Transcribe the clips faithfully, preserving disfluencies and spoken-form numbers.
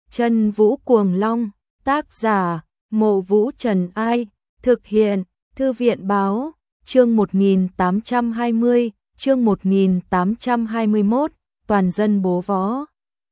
Chân Vũ Cuồng Long, tác giả, Mộ Vũ Trần Ai, thực hiện, Thư viện Báo, chương một nghìn tám trăm hai mươi, chương một nghìn tám trăm hai mươi mốt, toàn dân bố võ.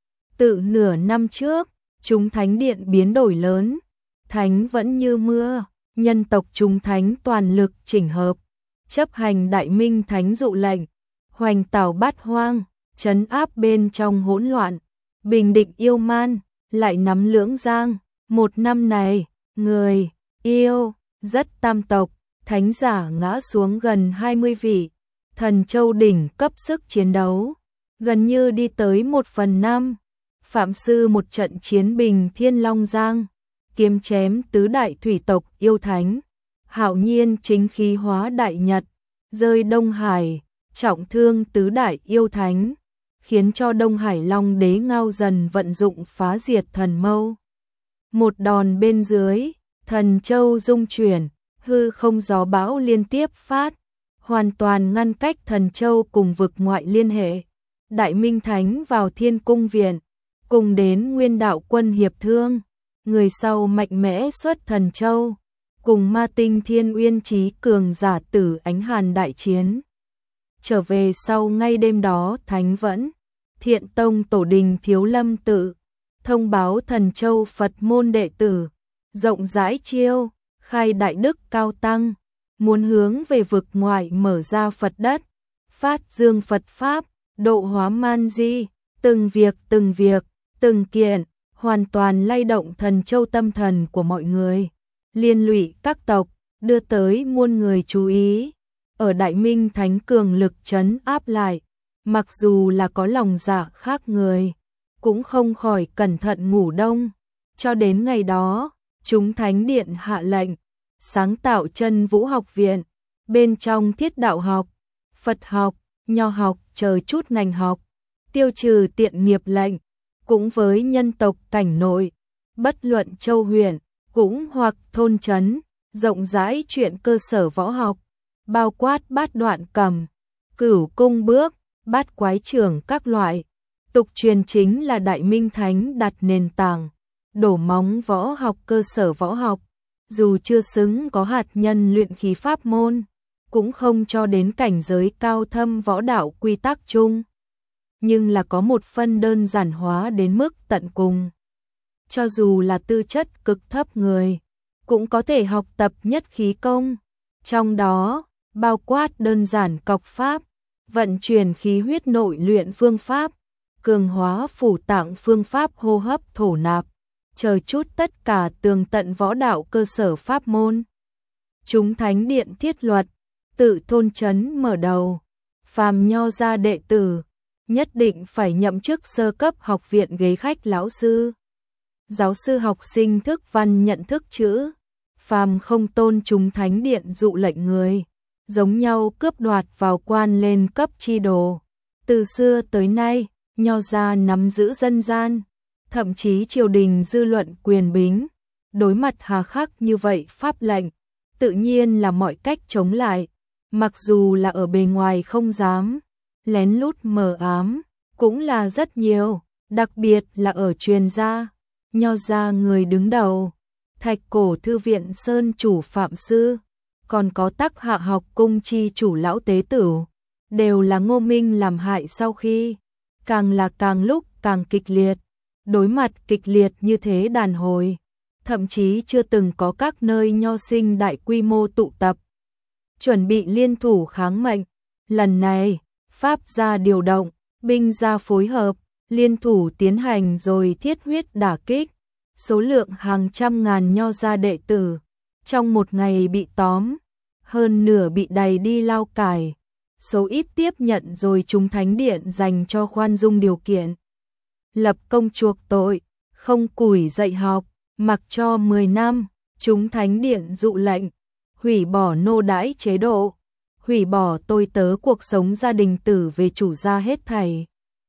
Tự nửa năm trước, chúng thánh điện biến đổi lớn, thánh vẫn như mưa, nhân tộc chúng thánh toàn lực chỉnh hợp, chấp hành đại minh thánh dụ lệnh, hoành tảo bát hoang, trấn áp bên trong hỗn loạn, bình định yêu man, lại nắm lưỡng giang. Một năm này, người, yêu, rất tam tộc, thánh giả ngã xuống gần hai mươi vị, thần châu đỉnh cấp sức chiến đấu, gần như đi tới một phần năm. Phạm sư một trận chiến bình thiên long giang, kiếm chém tứ đại thủy tộc yêu thánh, hạo nhiên chính khí hóa đại nhật, rơi Đông Hải, trọng thương tứ đại yêu thánh, khiến cho Đông Hải Long đế Ngao dần vận dụng phá diệt thần mâu. Một đòn bên dưới, thần châu rung chuyển, hư không gió bão liên tiếp phát, hoàn toàn ngăn cách thần châu cùng vực ngoại liên hệ. Đại Minh Thánh vào Thiên Cung Viện, cùng đến Nguyên Đạo Quân hiệp thương, người sau mạnh mẽ xuất thần châu, cùng ma tinh Thiên Uyên chí cường giả Tử Ánh Hàn đại chiến. Trở về sau ngay đêm đó Thánh vẫn, Thiện Tông tổ đình Thiếu Lâm tự, thông báo thần châu Phật môn đệ tử, rộng rãi chiêu, khai đại đức cao tăng, muốn hướng về vực ngoại mở ra Phật đất, phát dương Phật Pháp, độ hóa man di, từng việc từng việc, từng kiện, hoàn toàn lay động thần châu tâm thần của mọi người, liên lụy các tộc, đưa tới muôn người chú ý. Ở Đại Minh Thánh cường lực trấn áp lại, mặc dù là có lòng dạ khác người, cũng không khỏi cẩn thận ngủ đông. Cho đến ngày đó, chúng thánh điện hạ lệnh, sáng tạo Chân Vũ học viện, bên trong thiết đạo học, Phật học, nho học chờ chút ngành học, tiêu trừ tiện nghiệp lệnh, cũng với nhân tộc cảnh nội, bất luận châu huyện, cũng hoặc thôn trấn, rộng rãi chuyện cơ sở võ học, bao quát bát đoạn cầm, cửu cung bước, bát quái trưởng các loại. Tục truyền chính là Đại Minh Thánh đặt nền tảng, đổ móng võ học cơ sở võ học, dù chưa xứng có hạt nhân luyện khí pháp môn, cũng không cho đến cảnh giới cao thâm võ đạo quy tắc chung, nhưng là có một phân đơn giản hóa đến mức tận cùng. Cho dù là tư chất cực thấp người, cũng có thể học tập nhất khí công, trong đó bao quát đơn giản cọc pháp, vận chuyển khí huyết nội luyện phương pháp, cường hóa phủ tạng phương pháp hô hấp thổ nạp, chờ chút tất cả tường tận võ đạo cơ sở pháp môn. Chúng thánh điện thiết luật, tự thôn trấn mở đầu, phàm nho gia đệ tử, nhất định phải nhậm chức sơ cấp học viện ghế khách lão sư. Giáo sư học sinh thức văn nhận thức chữ, phàm không tôn chúng thánh điện dụ lệnh người, giống nhau cướp đoạt vào quan lên cấp chi đồ. Từ xưa tới nay, nho gia nắm giữ dân gian, thậm chí triều đình dư luận quyền bính, đối mặt hà khắc như vậy pháp lệnh, tự nhiên là mọi cách chống lại, mặc dù là ở bề ngoài không dám, lén lút mờ ám, cũng là rất nhiều, đặc biệt là ở truyền gia, nho gia người đứng đầu, Thạch Cổ Thư viện Sơn chủ Phạm Sư, còn có Tắc Hạ học cung chi chủ lão tế tử, đều là Ngô Minh làm hại sau khi, càng là càng lúc càng kịch liệt, đối mặt kịch liệt như thế đàn hồi, thậm chí chưa từng có các nơi nho sinh đại quy mô tụ tập, chuẩn bị liên thủ kháng mệnh. Lần này, Pháp gia điều động, binh gia phối hợp, liên thủ tiến hành rồi thiết huyết đả kích, số lượng hàng trăm ngàn nho gia đệ tử, trong một ngày bị tóm, hơn nửa bị đày đi lao cải, số ít tiếp nhận rồi chúng thánh điện dành cho khoan dung điều kiện. Lập công chuộc tội, không củi dạy học, mặc cho mười năm, chúng thánh điện dụ lệnh, hủy bỏ nô đãi chế độ, hủy bỏ tôi tớ cuộc sống gia đình tử về chủ gia hết thảy,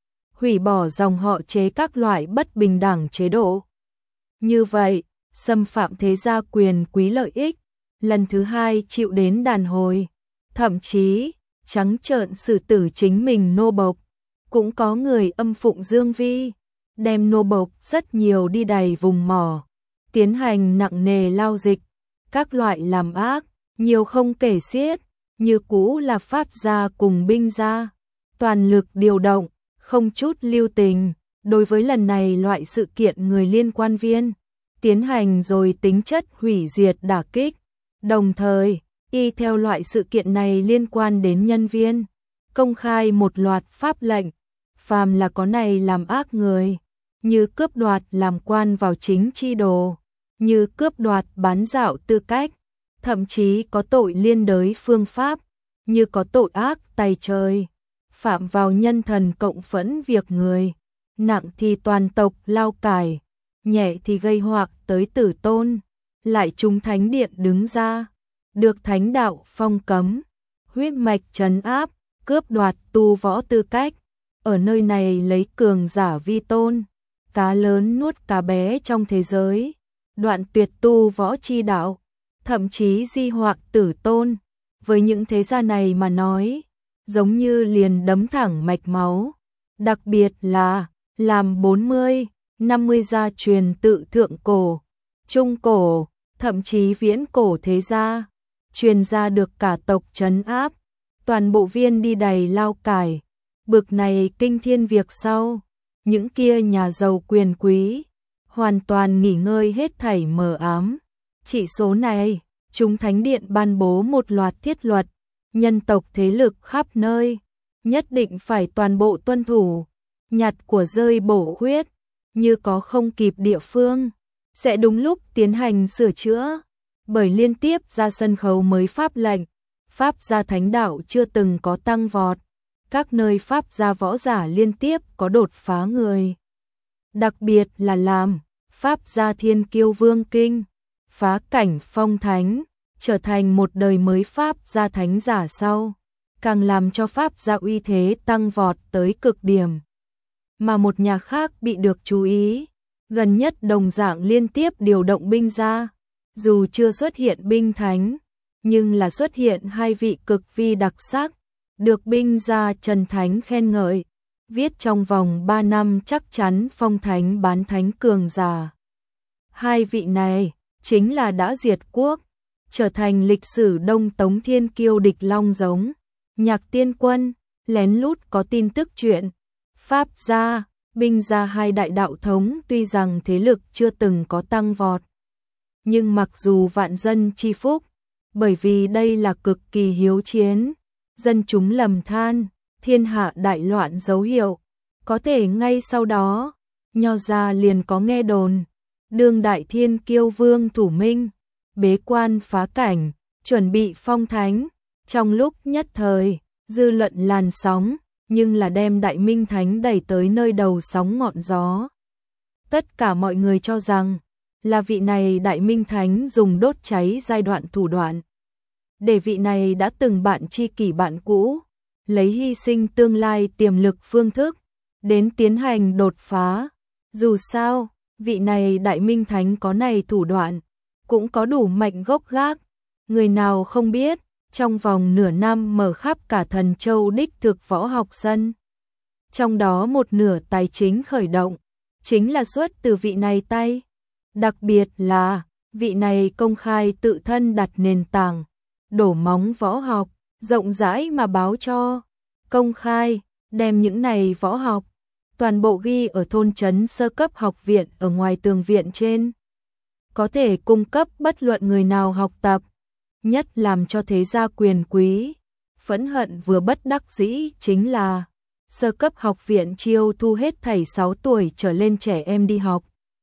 hủy bỏ dòng họ chế các loại bất bình đẳng chế độ. Như vậy, xâm phạm thế gia quyền quý lợi ích, lần thứ hai chịu đến đàn hồi, thậm chí trắng trợn xử tử chính mình nô bộc, cũng có người âm phụng dương vi, đem nô bộc rất nhiều đi đầy vùng mỏ, tiến hành nặng nề lao dịch, các loại làm ác, nhiều không kể xiết, như cũ là pháp gia cùng binh gia, toàn lực điều động, không chút lưu tình, đối với lần này loại sự kiện người liên quan viên, tiến hành rồi tính chất hủy diệt đả kích, đồng thời, y theo loại sự kiện này liên quan đến nhân viên, công khai một loạt pháp lệnh, phàm là có này làm ác người, như cướp đoạt làm quan vào chính chi đồ, như cướp đoạt bán dạo tư cách, thậm chí có tội liên đới phương pháp, như có tội ác tày trời, phạm vào nhân thần cộng phẫn việc người, nặng thì toàn tộc lao cải, nhẹ thì gây hoạc tới tử tôn, lại chúng thánh điện đứng ra, được thánh đạo phong cấm, huyết mạch trấn áp, cướp đoạt tu võ tư cách, ở nơi này lấy cường giả vi tôn, cá lớn nuốt cá bé trong thế giới, đoạn tuyệt tu võ chi đạo, thậm chí di hoạc tử tôn, với những thế gia này mà nói, giống như liền đấm thẳng mạch máu, đặc biệt là làm bốn mươi, năm mươi gia truyền tự thượng cổ, trung cổ, thậm chí viễn cổ thế gia, truyền ra được cả tộc trấn áp, toàn bộ viên đi đầy lao cải, bực này kinh thiên việc sau, những kia nhà giàu quyền quý, hoàn toàn nghỉ ngơi hết thảy mờ ám. Chỉ số này, chúng thánh điện ban bố một loạt thiết luật, nhân tộc thế lực khắp nơi, nhất định phải toàn bộ tuân thủ, nhặt của rơi bổ khuyết, như có không kịp địa phương, sẽ đúng lúc tiến hành sửa chữa, bởi liên tiếp ra sân khấu mới pháp lệnh, pháp gia thánh đạo chưa từng có tăng vọt, các nơi pháp gia võ giả liên tiếp có đột phá người. Đặc biệt là làm pháp gia thiên kiêu vương kinh, phá cảnh phong thánh, trở thành một đời mới pháp gia thánh giả sau, càng làm cho pháp gia uy thế tăng vọt tới cực điểm. Mà một nhà khác bị được chú ý, gần nhất đồng dạng liên tiếp điều động binh ra, dù chưa xuất hiện binh thánh, nhưng là xuất hiện hai vị cực vi đặc sắc, được binh gia Trần Thánh khen ngợi, viết trong vòng ba năm chắc chắn phong thánh bán thánh cường giả. Hai vị này chính là đã diệt quốc, trở thành lịch sử Đông Tống thiên kiêu địch long giống, Nhạc Tiên Quân, lén lút có tin tức chuyện, pháp gia, binh gia hai đại đạo thống tuy rằng thế lực chưa từng có tăng vọt, nhưng mặc dù vạn dân chi phúc, bởi vì đây là cực kỳ hiếu chiến, dân chúng lầm than, thiên hạ đại loạn dấu hiệu, có thể ngay sau đó, Nho gia liền có nghe đồn, đương đại thiên kiêu vương Thủ Minh, bế quan phá cảnh, chuẩn bị phong thánh, trong lúc nhất thời, dư luận làn sóng, nhưng là đem Đại Minh Thánh đẩy tới nơi đầu sóng ngọn gió. Tất cả mọi người cho rằng, là vị này Đại Minh Thánh dùng đốt cháy giai đoạn thủ đoạn. Để vị này đã từng bạn tri kỷ bạn cũ, lấy hy sinh tương lai tiềm lực phương thức, đến tiến hành đột phá. Dù sao, vị này Đại Minh Thánh có này thủ đoạn, cũng có đủ mạnh gốc gác. Người nào không biết, trong vòng nửa năm mở khắp cả Thần Châu đích thực võ học sân. Trong đó một nửa tài chính khởi động, chính là xuất từ vị này tay. Đặc biệt là, vị này công khai tự thân đặt nền tảng, đổ móng võ học, rộng rãi mà báo cho, công khai, đem những này võ học, toàn bộ ghi ở thôn trấn sơ cấp học viện ở ngoài tường viện trên. Có thể cung cấp bất luận người nào học tập, nhất làm cho thế gia quyền quý, phẫn hận vừa bất đắc dĩ chính là, sơ cấp học viện chiêu thu hết thảy sáu tuổi trở lên trẻ em đi học.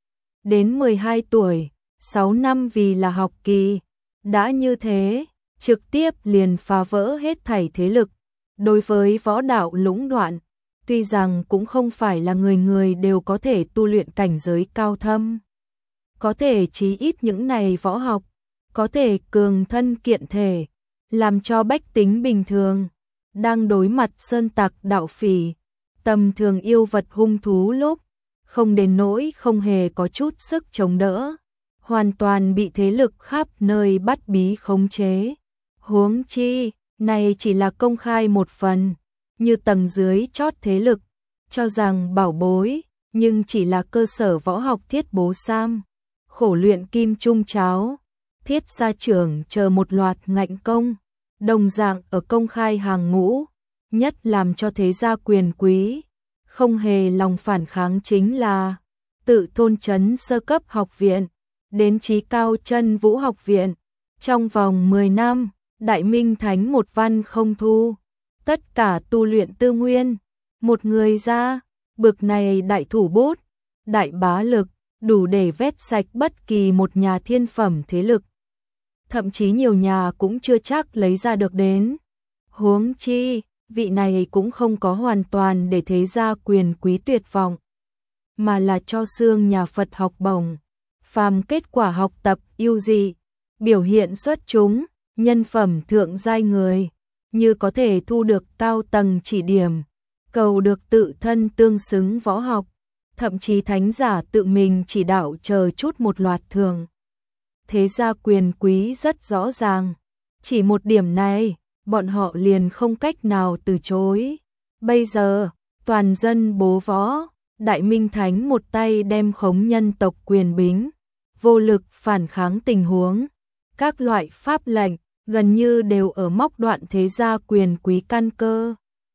Đến mười hai tuổi, sáu năm vì là học kỳ, đã như thế, trực tiếp liền phá vỡ hết thảy thế lực. Đối với võ đạo lũng đoạn, tuy rằng cũng không phải là người người đều có thể tu luyện cảnh giới cao thâm. Có thể chí ít những này võ học, có thể cường thân kiện thể, làm cho bách tính bình thường, đang đối mặt sơn tặc đạo phỉ, tầm thường yêu vật hung thú lúc, không đến nỗi không hề có chút sức chống đỡ, hoàn toàn bị thế lực khắp nơi bắt bí khống chế. Huống chi, này chỉ là công khai một phần, như tầng dưới chót thế lực, cho rằng bảo bối, nhưng chỉ là cơ sở võ học thiết bố sam, khổ luyện kim trung cháo, thiết gia trưởng chờ một loạt ngạnh công, đồng dạng ở công khai hàng ngũ, nhất làm cho thế gia quyền quý không hề lòng phản kháng chính là tự thôn trấn sơ cấp học viện, đến chí cao chân vũ học viện. Trong vòng mười năm, Đại Minh Thánh một văn không thu, tất cả tu luyện tư nguyên, một người ra, bực này đại thủ bút, đại bá lực, đủ để vét sạch bất kỳ một nhà thiên phẩm thế lực. Thậm chí nhiều nhà cũng chưa chắc lấy ra được đến. Huống chi, vị này cũng không có hoàn toàn để thế gia quyền quý tuyệt vọng, mà là cho xương nhà Phật học bổng, phàm kết quả học tập ưu dị, biểu hiện xuất chúng, nhân phẩm thượng giai người, như có thể thu được cao tầng chỉ điểm, cầu được tự thân tương xứng võ học, thậm chí thánh giả tự mình chỉ đạo chờ chút một loạt thường. Thế gia quyền quý rất rõ ràng, chỉ một điểm này, bọn họ liền không cách nào từ chối. Bây giờ, toàn dân bố võ, Đại Minh Thánh một tay đem khống nhân tộc quyền bính, vô lực phản kháng tình huống, các loại pháp lệnh gần như đều ở móc đoạn thế gia quyền quý căn cơ.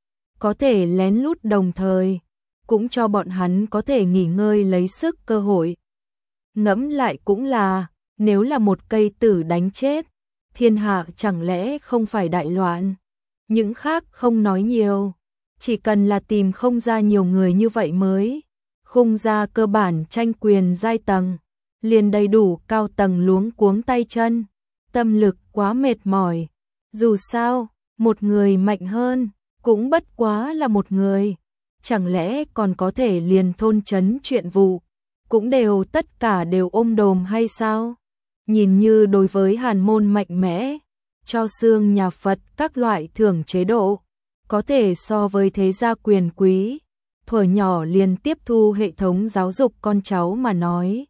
Có thể lén lút đồng thời, cũng cho bọn hắn có thể nghỉ ngơi lấy sức cơ hội. Ngẫm lại cũng là, nếu là một cây tử đánh chết, thiên hạ chẳng lẽ không phải đại loạn. Những khác không nói nhiều, chỉ cần là tìm không ra nhiều người như vậy mới. Khung ra cơ bản tranh quyền giai tầng, liền đầy đủ cao tầng luống cuống tay chân, tâm lực quá mệt mỏi. Dù sao, một người mạnh hơn, cũng bất quá là một người. Chẳng lẽ còn có thể liền thôn trấn chuyện vụ, cũng đều tất cả đều ôm đồm hay sao? Nhìn như đối với hàn môn mạnh mẽ, cho xương nhà Phật các loại thưởng chế độ, có thể so với thế gia quyền quý, thuở nhỏ liền tiếp thu hệ thống giáo dục con cháu mà nói.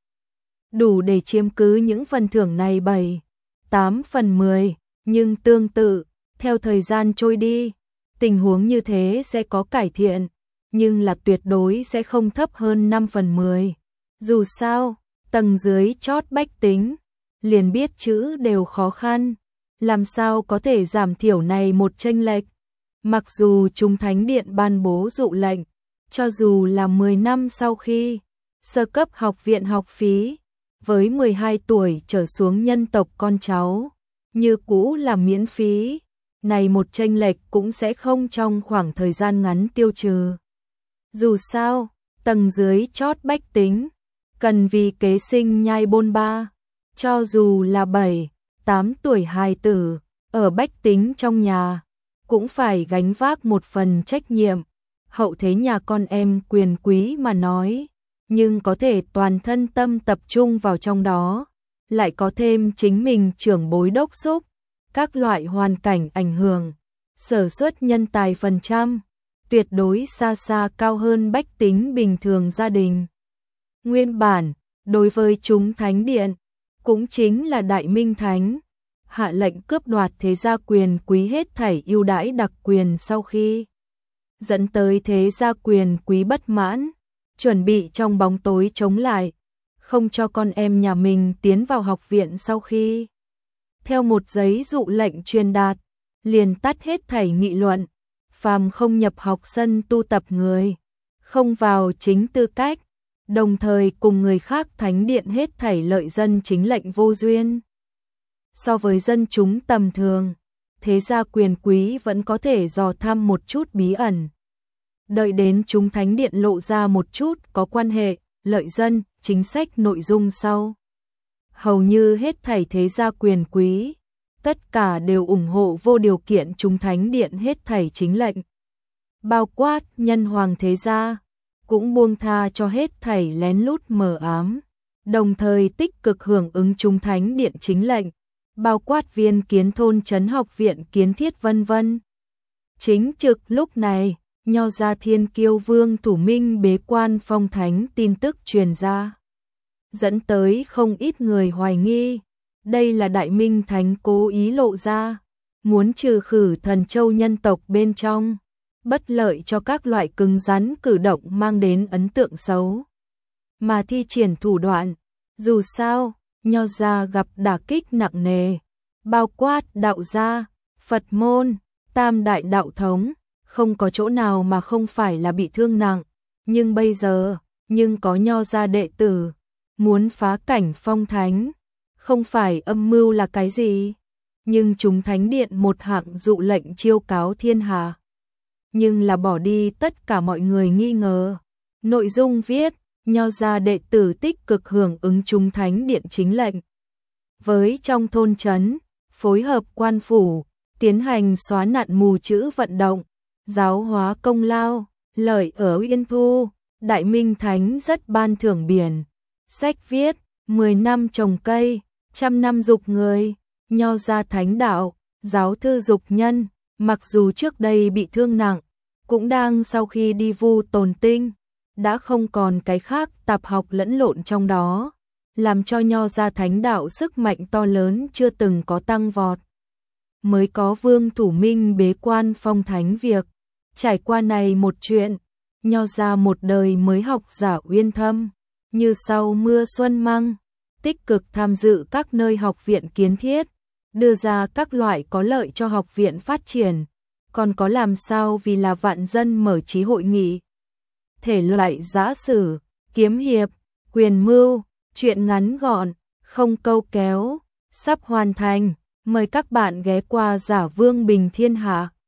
Đủ để chiếm cứ những phần thưởng này bảy, tám phần mười, nhưng tương tự, theo thời gian trôi đi, tình huống như thế sẽ có cải thiện, nhưng là tuyệt đối sẽ không thấp hơn năm phần mười. Dù sao, tầng dưới chót bách tính, liền biết chữ đều khó khăn, làm sao có thể giảm thiểu này một chênh lệch. Mặc dù Trung Thánh Điện ban bố dụ lệnh, cho dù là mười năm sau khi sơ cấp học viện học phí, với mười hai tuổi trở xuống nhân tộc con cháu, như cũ là miễn phí, này một chênh lệch cũng sẽ không trong khoảng thời gian ngắn tiêu trừ. Dù sao, tầng dưới chót bách tính, cần vì kế sinh nhai bôn ba, cho dù là bảy, tám tuổi hài tử, ở bách tính trong nhà, cũng phải gánh vác một phần trách nhiệm. Hậu thế nhà con em quyền quý mà nói, nhưng có thể toàn thân tâm tập trung vào trong đó, lại có thêm chính mình trưởng bối đốc xúc, các loại hoàn cảnh ảnh hưởng, sở suất nhân tài phần trăm, tuyệt đối xa xa cao hơn bách tính bình thường gia đình. Nguyên bản, đối với chúng Thánh Điện, cũng chính là Đại Minh Thánh, hạ lệnh cướp đoạt thế gia quyền quý hết thảy ưu đãi đặc quyền sau khi dẫn tới thế gia quyền quý bất mãn, chuẩn bị trong bóng tối chống lại, không cho con em nhà mình tiến vào học viện sau khi theo một giấy dụ lệnh truyền đạt, liền tắt hết thảy nghị luận, phàm không nhập học sân tu tập người, không vào chính tư cách, đồng thời cùng người khác Thánh Điện hết thảy lợi dân chính lệnh vô duyên. So với dân chúng tầm thường, thế gia quyền quý vẫn có thể dò thăm một chút bí ẩn. Đợi đến chúng Thánh Điện lộ ra một chút có quan hệ, lợi dân, chính sách nội dung sau. Hầu như hết thảy thế gia quyền quý, tất cả đều ủng hộ vô điều kiện chúng Thánh Điện hết thảy chính lệnh. Bao quát nhân hoàng thế gia, cũng buông tha cho hết thảy lén lút mờ ám, đồng thời tích cực hưởng ứng chúng Thánh Điện chính lệnh, bao quát viên kiến thôn trấn học viện kiến thiết vân vân. Chính trực lúc này, Nho gia Thiên Kiêu Vương Thủ Minh bế quan phong thánh tin tức truyền ra, dẫn tới không ít người hoài nghi, đây là Đại Minh Thánh cố ý lộ ra, muốn trừ khử Thần Châu nhân tộc bên trong, bất lợi cho các loại cứng rắn cử động mang đến ấn tượng xấu. Mà thi triển thủ đoạn, dù sao, Nho gia gặp đả kích nặng nề, bao quát đạo gia, Phật môn, tam đại đạo thống, không có chỗ nào mà không phải là bị thương nặng, nhưng bây giờ, nhưng có Nho gia đệ tử muốn phá cảnh phong thánh, không phải âm mưu là cái gì? Nhưng chúng thánh điện một hạng dụ lệnh chiêu cáo thiên hạ. Nhưng là bỏ đi tất cả mọi người nghi ngờ. Nội dung viết, Nho gia đệ tử tích cực hưởng ứng chúng thánh điện chính lệnh. Với trong thôn trấn, phối hợp quan phủ, tiến hành xóa nạn mù chữ vận động, giáo hóa công lao, lợi ở Yên Thu, Đại Minh Thánh rất ban thưởng biển. Sách viết, mười năm trồng cây, trăm năm dục người, Nho gia thánh đạo, giáo thư dục nhân, mặc dù trước đây bị thương nặng, cũng đang sau khi đi vu tồn tinh, đã không còn cái khác tạp học lẫn lộn trong đó, làm cho Nho gia thánh đạo sức mạnh to lớn chưa từng có tăng vọt. Mới có Vương Thủ Minh bế quan phong thánh việc, trải qua này một chuyện, Nho gia một đời mới học giả uyên thâm, như sau mưa xuân măng, tích cực tham dự các nơi học viện kiến thiết, đưa ra các loại có lợi cho học viện phát triển, còn có làm sao vì là vạn dân mở trí hội nghị. Thể loại giã sử, kiếm hiệp, quyền mưu, truyện ngắn gọn, không câu kéo, sắp hoàn thành, mời các bạn ghé qua Giả Vương Bình Thiên Hạ.